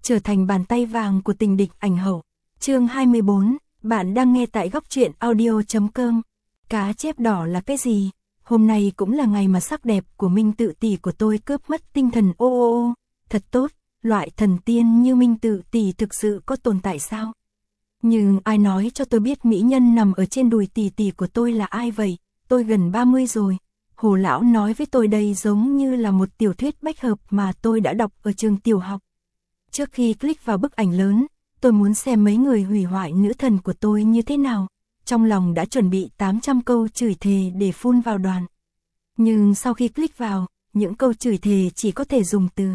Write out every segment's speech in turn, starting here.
trở thành bàn tay vàng của tình địch ảnh hậu. Chương 24, bạn đang nghe tại góc truyện audio.com. Cá chép đỏ là cái gì? Hôm nay cũng là ngày mà sắc đẹp của Minh Tự tỷ của tôi cướp mất tinh thần. Ô, thật tốt, loại thần tiên như Minh Tự tỷ thực sự có tồn tại sao? Nhưng ai nói cho tôi biết mỹ nhân nằm ở trên đùi tỷ tỷ của tôi là ai vậy? Tôi gần 30 rồi. Hồ lão nói với tôi đây giống như là một tiểu thuyết bách hợp mà tôi đã đọc ở trường tiểu học. Trước khi click vào bức ảnh lớn, tôi muốn xem mấy người hủy hoại nữ thần của tôi như thế nào. Trong lòng đã chuẩn bị 800 câu chửi thề để phun vào đoàn. Nhưng sau khi click vào, những câu chửi thề chỉ có thể dùng từ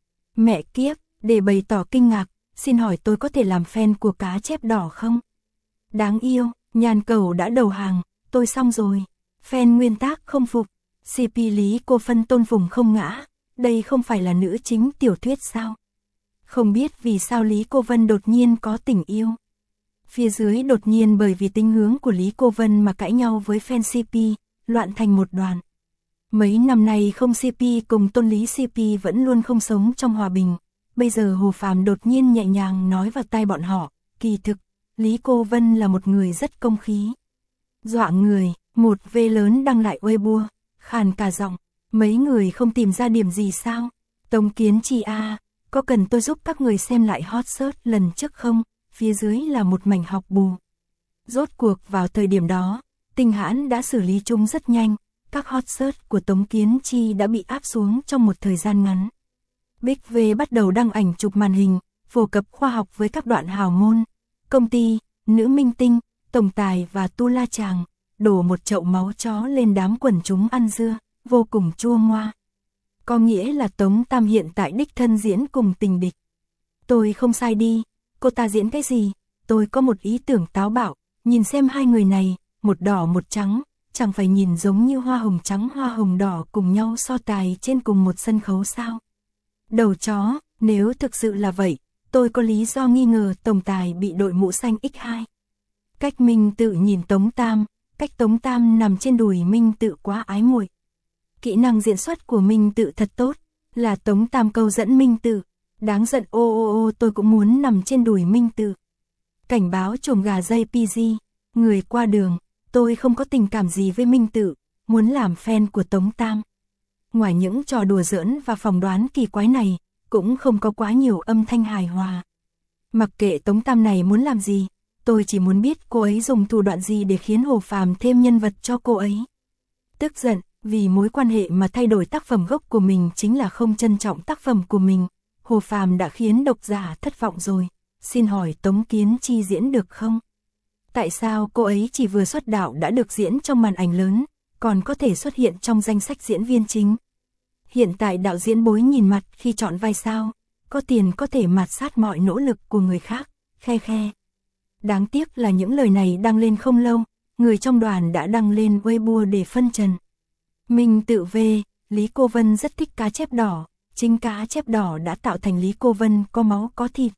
mẹ kiếp để bày tỏ kinh ngạc. Xin hỏi tôi có thể làm fan của cá chép đỏ không? Đáng yêu, nhàn cẩu đã đầu hàng, tôi xong rồi. Fan nguyên tác không phục, CP Lý Cô Phân tôn vùng không ngã, đây không phải là nữ chính tiểu thuyết sao? Không biết vì sao Lý Cô Vân đột nhiên có tình yêu. Phía dưới đột nhiên bởi vì tính hướng của Lý Cô Vân mà cãi nhau với fan CP, loạn thành một đoàn. Mấy năm nay không CP cùng tôn lý CP vẫn luôn không sống trong hòa bình. Bây giờ Hồ Phàm đột nhiên nhẹ nhàng nói vào tai bọn họ, kỳ thực, Lý Cô Vân là một người rất công khí. Dọa người, một V lớn đăng lại Weibo, khàn cả giọng, mấy người không tìm ra điểm gì sao? Tống Kiến Chi a, có cần tôi giúp các người xem lại hot search lần trước không? Phía dưới là một mảnh học bù. Rốt cuộc vào thời điểm đó, Tinh Hãn đã xử lý chúng rất nhanh, các hot search của Tống Kiến Chi đã bị áp xuống trong một thời gian ngắn. Big V bắt đầu đăng ảnh chụp màn hình, phổ cập khoa học với các đoạn hào môn, công ty, nữ minh tinh, tổng tài và tu la chàng, đổ một chậu máu chó lên đám quần chúng ăn dưa, vô cùng chua ngoa. Có nghĩa là Tống Tam hiện tại đích thân diễn cùng tình địch. Tôi không sai đi, cô ta diễn cái gì? Tôi có một ý tưởng táo bạo, nhìn xem hai người này, một đỏ một trắng, chẳng phải nhìn giống như hoa hồng trắng hoa hồng đỏ cùng nhau so tài trên cùng một sân khấu sao? Đầu chó, nếu thực sự là vậy, tôi có lý do nghi ngờ tổng tài bị đội mũ xanh X2. Cách Minh Tự nhìn Tống Tam, cách Tống Tam nằm trên đùi Minh Tự quá ái muội. Kỹ năng diễn xuất của Minh Tự thật tốt, là Tống Tam câu dẫn Minh Tự, đáng giận. Ô, tôi cũng muốn nằm trên đùi Minh Tự. Cảnh báo chồm gà dây PG, người qua đường, tôi không có tình cảm gì với Minh Tự, muốn làm fan của Tống Tam. Ngoài những trò đùa giỡn và phỏng đoán kỳ quái này, cũng không có quá nhiều âm thanh hài hòa. Mặc kệ Tống Tam này muốn làm gì, tôi chỉ muốn biết cô ấy dùng thủ đoạn gì để khiến Hồ Phàm thêm nhân vật cho cô ấy. Tức giận, vì mối quan hệ mà thay đổi tác phẩm gốc của mình chính là không trân trọng tác phẩm của mình. Hồ Phàm đã khiến độc giả thất vọng rồi. Xin hỏi Tống Kiến Chi diễn được không? Tại sao cô ấy chỉ vừa xuất đạo đã được diễn trong màn ảnh lớn, còn có thể xuất hiện trong danh sách diễn viên chính? Hiện tại đạo diễn Bối nhìn mặt khi chọn vai sao, có tiền có thể mạt sát mọi nỗ lực của người khác, khe khe. Đáng tiếc là những lời này đăng lên không lâu, người trong đoàn đã đăng lên Weibo để phân trần. Minh Tự V, Lý Cô Vân rất thích cá chép đỏ, chính cá chép đỏ đã tạo thành Lý Cô Vân có máu có thịt.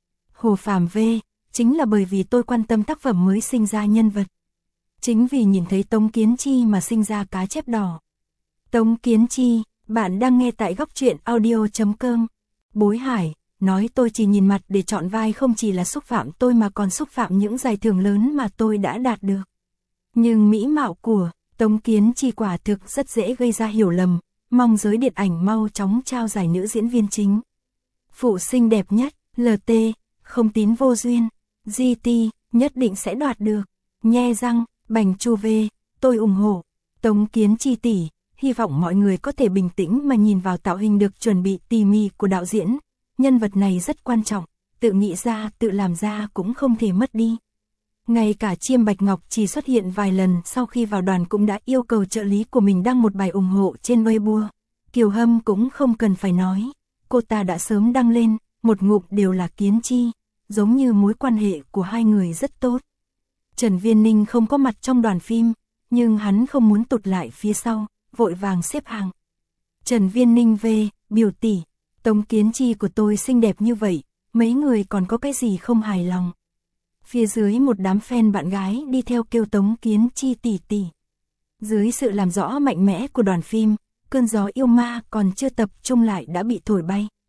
Hồ Phàm V, chính là bởi vì tôi quan tâm tác phẩm mới sinh ra nhân vật. Chính vì nhìn thấy Tống Kiến Chi mà sinh ra cá chép đỏ. Tống Kiến Chi, bạn đang nghe tại góc truyện audio.com. Bối Hải, nói tôi chỉ nhìn mặt để chọn vai không chỉ là xúc phạm tôi mà còn xúc phạm những giải thưởng lớn mà tôi đã đạt được. Nhưng mỹ mạo của Tống Kiến Chi quả thực rất dễ gây ra hiểu lầm, mong giới điện ảnh mau chóng trao giải nữ diễn viên chính. Phụ xinh đẹp nhất, LT, không tín vô duyên, GT, nhất định sẽ đoạt được. Nhe răng, Bành Chu V, tôi ủng hộ. Tống Kiến Chi tỷ, hy vọng mọi người có thể bình tĩnh mà nhìn vào tạo hình được chuẩn bị tỉ mỉ của đạo diễn. Nhân vật này rất quan trọng, tự nghĩ ra tự làm ra cũng không thể mất đi. Ngay cả Chiêm Bạch Ngọc chỉ xuất hiện vài lần sau khi vào đoàn cũng đã yêu cầu trợ lý của mình đăng một bài ủng hộ trên Weibo. Kiều Hâm cũng không cần phải nói, cô ta đã sớm đăng lên, một ngụm đều là Kiến Chi, giống như mối quan hệ của hai người rất tốt. Trần Viên Ninh không có mặt trong đoàn phim, nhưng hắn không muốn tụt lại phía sau, vội vàng xếp hàng. Trần Viên Ninh V, biểu tỷ, Tống Kiến Chi của tôi xinh đẹp như vậy, mấy người còn có cái gì không hài lòng? Phía dưới một đám fan bạn gái đi theo kêu Tống Kiến Chi tỷ tỷ. Dưới sự làm rõ mạnh mẽ của đoàn phim, cơn gió yêu ma còn chưa tập trung lại đã bị thổi bay.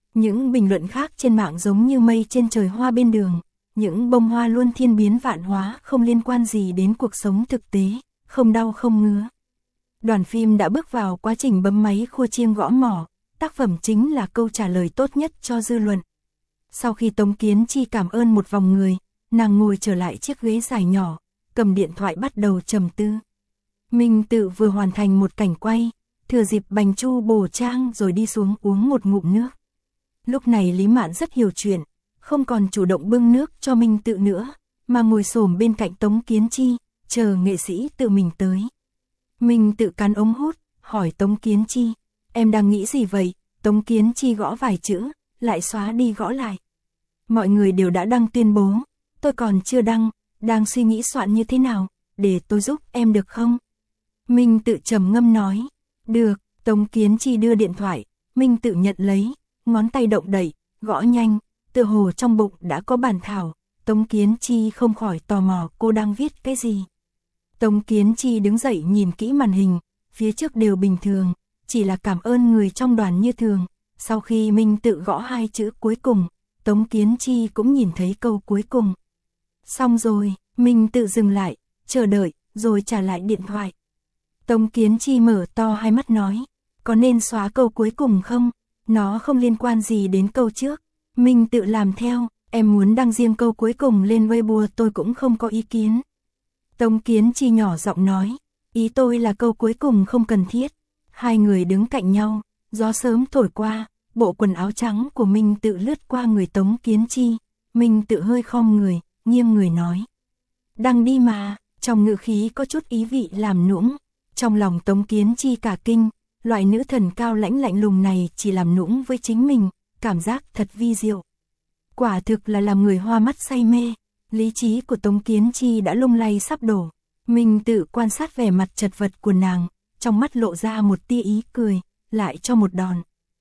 Những bình luận khác trên mạng giống như mây trên trời hoa bên đường, những bông hoa luôn thiên biến vạn hóa không liên quan gì đến cuộc sống thực tế, không đau không ngứa. Đoàn phim đã bước vào quá trình bấm máy khua chiêng gõ mỏ, tác phẩm chính là câu trả lời tốt nhất cho dư luận. Sau khi Tống Kiến Chi cảm ơn một vòng người, nàng ngồi trở lại chiếc ghế dài nhỏ, cầm điện thoại bắt đầu trầm tư. Minh Tự vừa hoàn thành một cảnh quay, thừa dịp Bành Chu bổ trang rồi đi xuống uống một ngụm nước. Lúc này Lý Mạn rất hiểu chuyện, không còn chủ động bưng nước cho Minh Tự nữa, mà ngồi xổm bên cạnh Tống Kiến Chi, chờ nghệ sĩ tự mình tới. Minh Tự cắn ống hút, hỏi Tống Kiến Chi, em đang nghĩ gì vậy? Tống Kiến Chi gõ vài chữ, lại xóa đi gõ lại. Mọi người đều đã đăng tuyên bố, tôi còn chưa đăng, đang suy nghĩ soạn như thế nào, để tôi giúp em được không? Minh Tự trầm ngâm nói, được. Tống Kiến Chi đưa điện thoại, Minh Tự nhận lấy, ngón tay động đậy, gõ nhanh, tựa hồ trong bụng đã có bản thảo. Tống Kiến Chi không khỏi tò mò cô đang viết cái gì. Tống Kiến Chi đứng dậy nhìn kỹ màn hình, phía trước đều bình thường, chỉ là cảm ơn người trong đoàn như thường. Sau khi Minh Tự gõ hai chữ cuối cùng, Tống Kiến Chi cũng nhìn thấy câu cuối cùng. Xong rồi, Minh Tự dừng lại, chờ đợi, rồi trả lại điện thoại. Tống Kiến Chi mở to hai mắt nói, có nên xóa câu cuối cùng không? Nó không liên quan gì đến câu trước. Minh Tự làm theo, em muốn đăng riêng câu cuối cùng lên Weibo tôi cũng không có ý kiến. Tống Kiến Chi nhỏ giọng nói, ý tôi là câu cuối cùng không cần thiết. Hai người đứng cạnh nhau, gió sớm thổi qua, bộ quần áo trắng của Minh Tự lướt qua người Tống Kiến Chi. Minh Tự hơi khom người, nghiêng người nói, đăng đi mà, trong ngữ khí có chút ý vị làm nũng. Trong lòng Tống Kiến Chi cả kinh, loại nữ thần cao lãnh lạnh lùng này chỉ làm nũng với chính mình, cảm giác thật vi diệu. Quả thực là làm người hoa mắt say mê, lý trí của Tống Kiến Chi đã lung lay sắp đổ. Minh Tự quan sát vẻ mặt chật vật của nàng, trong mắt lộ ra một tia ý cười, lại cho một đòn.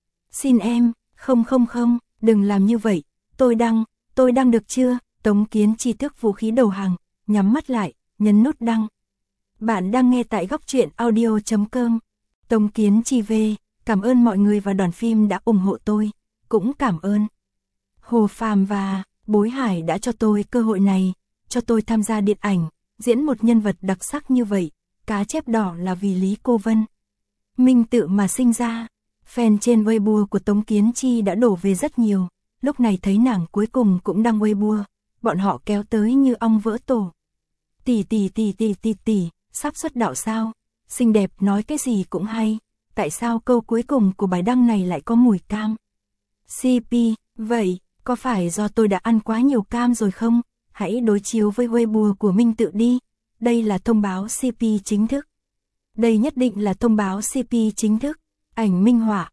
Xin em, không, đừng làm như vậy, tôi đăng được chưa? Tống Kiến Chi tước vũ khí đầu hàng, nhắm mắt lại, nhấn nút đăng. Bạn đang nghe tại góc truyện audio.com. Tống Kiến Chi về, cảm ơn mọi người và đoàn phim đã ủng hộ tôi, cũng cảm ơn Hồ Phàm và Bối Hải đã cho tôi cơ hội này, cho tôi tham gia điện ảnh, diễn một nhân vật đặc sắc như vậy. Cá chép đỏ là vì Lý Cô Vân. Minh Tự mà sinh ra. Fan trên Weibo của Tống Kiến Chi đã đổ về rất nhiều, lúc này thấy nàng cuối cùng cũng đăng Weibo, bọn họ kéo tới như ong vỡ tổ. Tỷ, sắp xuất đạo sao? Xinh đẹp nói cái gì cũng hay, tại sao câu cuối cùng của bài đăng này lại có mùi cam? CP, vậy, có phải do tôi đã ăn quá nhiều cam rồi không? Hãy đối chiếu với Weibo của Minh Tự đi, đây là thông báo CP chính thức. Đây nhất định là thông báo CP chính thức. Ảnh minh họa,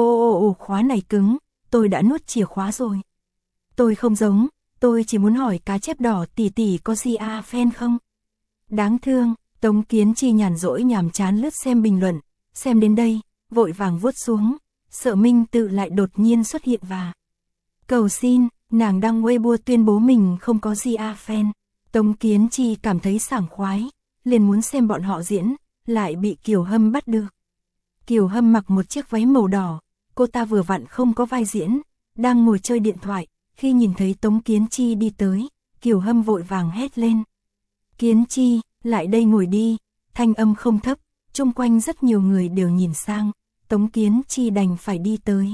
khóa này cứng, tôi đã nuốt chìa khóa rồi. Tôi không giống, tôi chỉ muốn hỏi cá chép đỏ tỷ có GA fan không? Đáng thương. Tống Kiến Chi nhàn rỗi nhàm chán lướt xem bình luận, xem đến đây, vội vàng vuốt xuống, sợ Minh Tự lại đột nhiên xuất hiện và cầu xin. Nàng đăng Weibo tuyên bố mình không có GA fan. Tống Kiến Chi cảm thấy sảng khoái, liền muốn xem bọn họ diễn, lại bị Kiều Hâm bắt được. Kiều Hâm mặc một chiếc váy màu đỏ, cô ta vừa vặn không có vai diễn, đang ngồi chơi điện thoại, khi nhìn thấy Tống Kiến Chi đi tới, Kiều Hâm vội vàng hét lên. Kiến Chi, lại đây ngồi đi, thanh âm không thấp, chung quanh rất nhiều người đều nhìn sang, Tống Kiến Chi đành phải đi tới.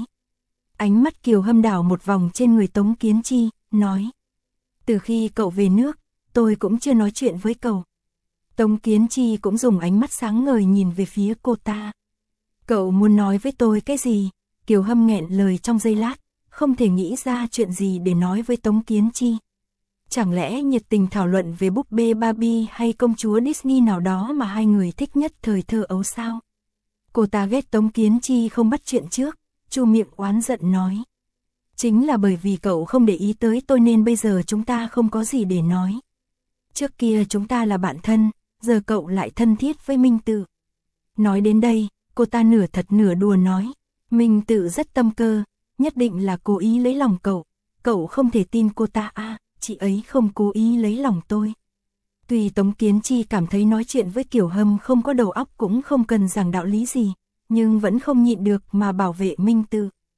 Ánh mắt Kiều Hâm đảo một vòng trên người Tống Kiến Chi, nói. Từ khi cậu về nước, tôi cũng chưa nói chuyện với cậu. Tống Kiến Chi cũng dùng ánh mắt sáng ngời nhìn về phía cô ta. Cậu muốn nói với tôi cái gì? Kiều Hâm nghẹn lời trong giây lát, không thể nghĩ ra chuyện gì để nói với Tống Kiến Chi. Chẳng lẽ nhiệt tình thảo luận về búp bê Barbie hay công chúa Disney nào đó mà hai người thích nhất thời thơ ấu sao? Cô ta ghét Tống Kiến Chi không bắt chuyện trước, chu miệng oán giận nói. Chính là bởi vì cậu không để ý tới tôi nên bây giờ chúng ta không có gì để nói. Trước kia chúng ta là bạn thân, giờ cậu lại thân thiết với Minh Tự. Nói đến đây, cô ta nửa thật nửa đùa nói. Minh Tự rất tâm cơ, nhất định là cố ý lấy lòng cậu không thể tin cô ta à, chị ấy không cố ý lấy lòng tôi. Tuy Tống Kiến Chi cảm thấy nói chuyện với Kiều Hâm không có đầu óc cũng không cần giảng đạo lý gì, nhưng vẫn không nhịn được mà bảo vệ Minh Tự.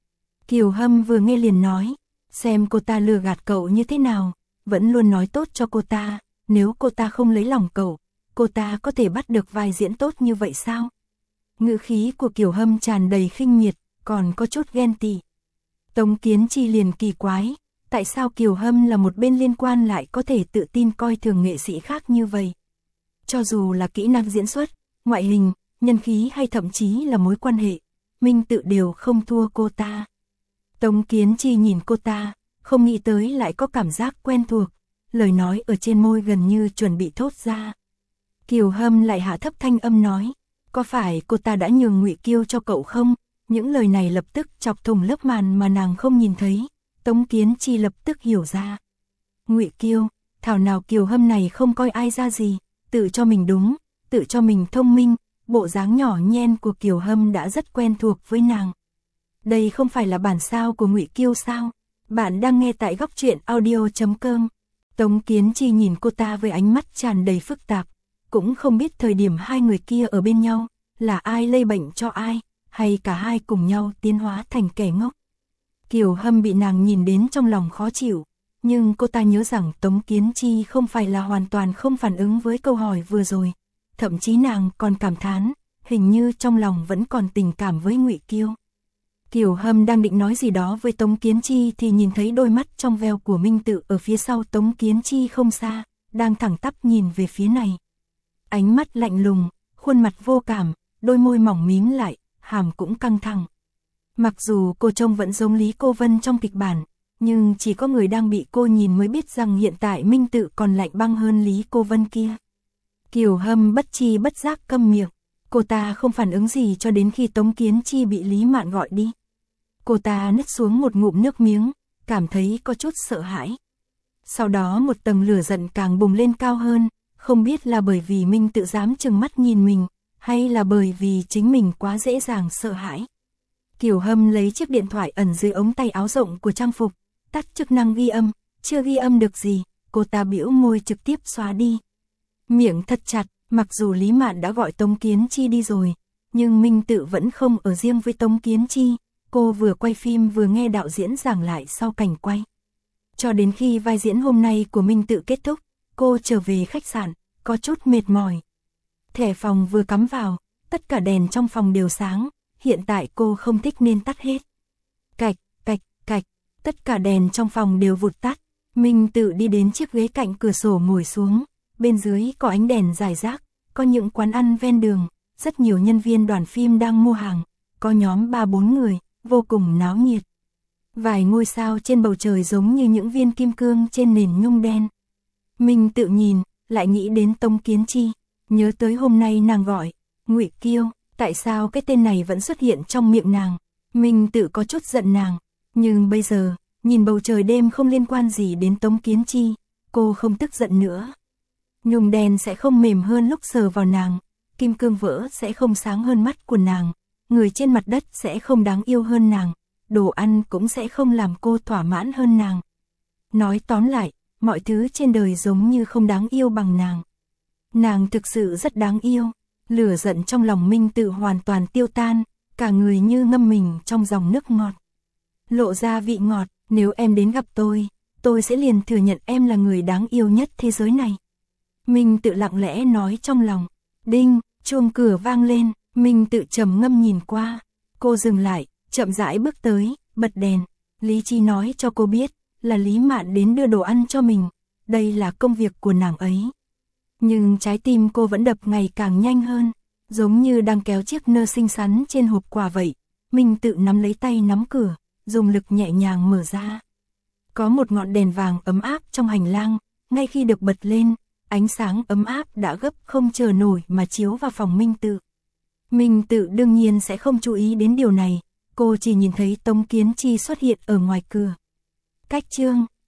Kiều Hâm vừa nghe liền nói, xem cô ta lừa gạt cậu như thế nào, vẫn luôn nói tốt cho cô ta, nếu cô ta không lấy lòng cậu, cô ta có thể bắt được vai diễn tốt như vậy sao? Ngữ khí của Kiều Hâm tràn đầy khinh miệt, còn có chút ghen tị. Tống Kiến Chi liền kỳ quái, tại sao Kiều Hâm là một bên liên quan lại có thể tự tin coi thường nghệ sĩ khác như vậy? Cho dù là kỹ năng diễn xuất, ngoại hình, nhân khí hay thậm chí là mối quan hệ, Minh Tự đều không thua cô ta. Tống Kiến Chi nhìn cô ta, không nghĩ tới lại có cảm giác quen thuộc, lời nói ở trên môi gần như chuẩn bị thốt ra. Kiều Hâm lại hạ thấp thanh âm nói, có phải cô ta đã nhường Ngụy Kiêu cho cậu không? Những lời này lập tức chọc thủng lớp màn mà nàng không nhìn thấy, Tống Kiến Chi lập tức hiểu ra. Ngụy Kiêu, thảo nào Kiều Hâm này không coi ai ra gì, tự cho mình đúng, tự cho mình thông minh, bộ dáng nhỏ nhen của Kiều Hâm đã rất quen thuộc với nàng. Đây không phải là bản sao của Ngụy Kiêu sao? Bạn đang nghe tại góc truyện audio.com. Tống Kiến Chi nhìn cô ta với ánh mắt tràn đầy phức tạp, cũng không biết thời điểm hai người kia ở bên nhau, là ai lây bệnh cho ai, hay cả hai cùng nhau tiến hóa thành kẻ ngốc. Kiều Hâm bị nàng nhìn đến trong lòng khó chịu, nhưng cô ta nhớ rằng Tống Kiến Chi không phải là hoàn toàn không phản ứng với câu hỏi vừa rồi, thậm chí nàng còn cảm thán, hình như trong lòng vẫn còn tình cảm với Ngụy Kiêu. Kiều Hâm đang định nói gì đó với Tống Kiến Chi thì nhìn thấy đôi mắt trong veo của Minh Tự ở phía sau Tống Kiến Chi không xa, đang thẳng tắp nhìn về phía này. Ánh mắt lạnh lùng, khuôn mặt vô cảm, đôi môi mỏng mím lại, hàm cũng căng thẳng. Mặc dù cô trông vẫn giống Lý Cô Vân trong kịch bản, nhưng chỉ có người đang bị cô nhìn mới biết rằng hiện tại Minh Tự còn lạnh băng hơn Lý Cô Vân kia. Kiều Hâm bất tri bất giác câm miệng, cô ta không phản ứng gì cho đến khi Tống Kiến Chi bị Lý Mạn gọi đi. Cô ta nứt xuống một ngụm nước miếng, cảm thấy có chút sợ hãi. Sau đó một tầng lửa giận càng bùng lên cao hơn, không biết là bởi vì Minh Tự dám trừng mắt nhìn mình, hay là bởi vì chính mình quá dễ dàng sợ hãi. Kiều Hâm lấy chiếc điện thoại ẩn dưới ống tay áo rộng của trang phục, tắt chức năng ghi âm, chưa ghi âm được gì, cô ta bĩu môi trực tiếp xóa đi. Miệng thật chặt, mặc dù Lý Mạn đã gọi Tống Kiến Chi đi rồi, nhưng Minh Tự vẫn không ở riêng với Tống Kiến Chi, cô vừa quay phim vừa nghe đạo diễn giảng lại sau cảnh quay. Cho đến khi vai diễn hôm nay của Minh Tự kết thúc, cô trở về khách sạn, có chút mệt mỏi. Thẻ phòng vừa cắm vào, tất cả đèn trong phòng đều sáng, hiện tại cô không thích nên tắt hết. Cạch, cạch, cạch, tất cả đèn trong phòng đều vụt tắt, Minh Tự đi đến chiếc ghế cạnh cửa sổ ngồi xuống, bên dưới có ánh đèn rải rác, có những quán ăn ven đường, rất nhiều nhân viên đoàn phim đang mua hàng, có nhóm 3-4 người, vô cùng náo nhiệt. Vài ngôi sao trên bầu trời giống như những viên kim cương trên nền nhung đen. Minh Tự nhìn, lại nghĩ đến Tống Kiến Chi, nhớ tới hôm nay nàng gọi, Ngụy Kiêu, tại sao cái tên này vẫn xuất hiện trong miệng nàng. Minh Tự có chút giận nàng, nhưng bây giờ, nhìn bầu trời đêm không liên quan gì đến Tống Kiến Chi, cô không tức giận nữa. Nhung đen sẽ không mềm hơn lúc sờ vào nàng, kim cương vỡ sẽ không sáng hơn mắt của nàng, người trên mặt đất sẽ không đáng yêu hơn nàng, đồ ăn cũng sẽ không làm cô thỏa mãn hơn nàng. Nói tóm lại, mọi thứ trên đời giống như không đáng yêu bằng nàng. Nàng thực sự rất đáng yêu, lửa giận trong lòng Minh Tự hoàn toàn tiêu tan, cả người như ngâm mình trong dòng nước ngọt. Lộ ra vị ngọt, nếu em đến gặp tôi sẽ liền thừa nhận em là người đáng yêu nhất thế giới này. Minh Tự lặng lẽ nói trong lòng. Đinh, chuông cửa vang lên, Minh Tự trầm ngâm nhìn qua. Cô dừng lại, chậm rãi bước tới, bật đèn. Lý Chi nói cho cô biết, là Lý Mạn đến đưa đồ ăn cho mình. Đây là công việc của nàng ấy. Nhưng trái tim cô vẫn đập ngày càng nhanh hơn, giống như đang kéo chiếc nơ xinh xắn trên hộp quà vậy. Minh Tự nắm lấy tay nắm cửa, dùng lực nhẹ nhàng mở ra. Có một ngọn đèn vàng ấm áp trong hành lang, ngay khi được bật lên, ánh sáng ấm áp đã gấp không chờ nổi mà chiếu vào phòng Minh Tự. Minh Tự đương nhiên sẽ không chú ý đến điều này, cô chỉ nhìn thấy Tống Kiến Chi xuất hiện ở ngoài cửa. Cách chương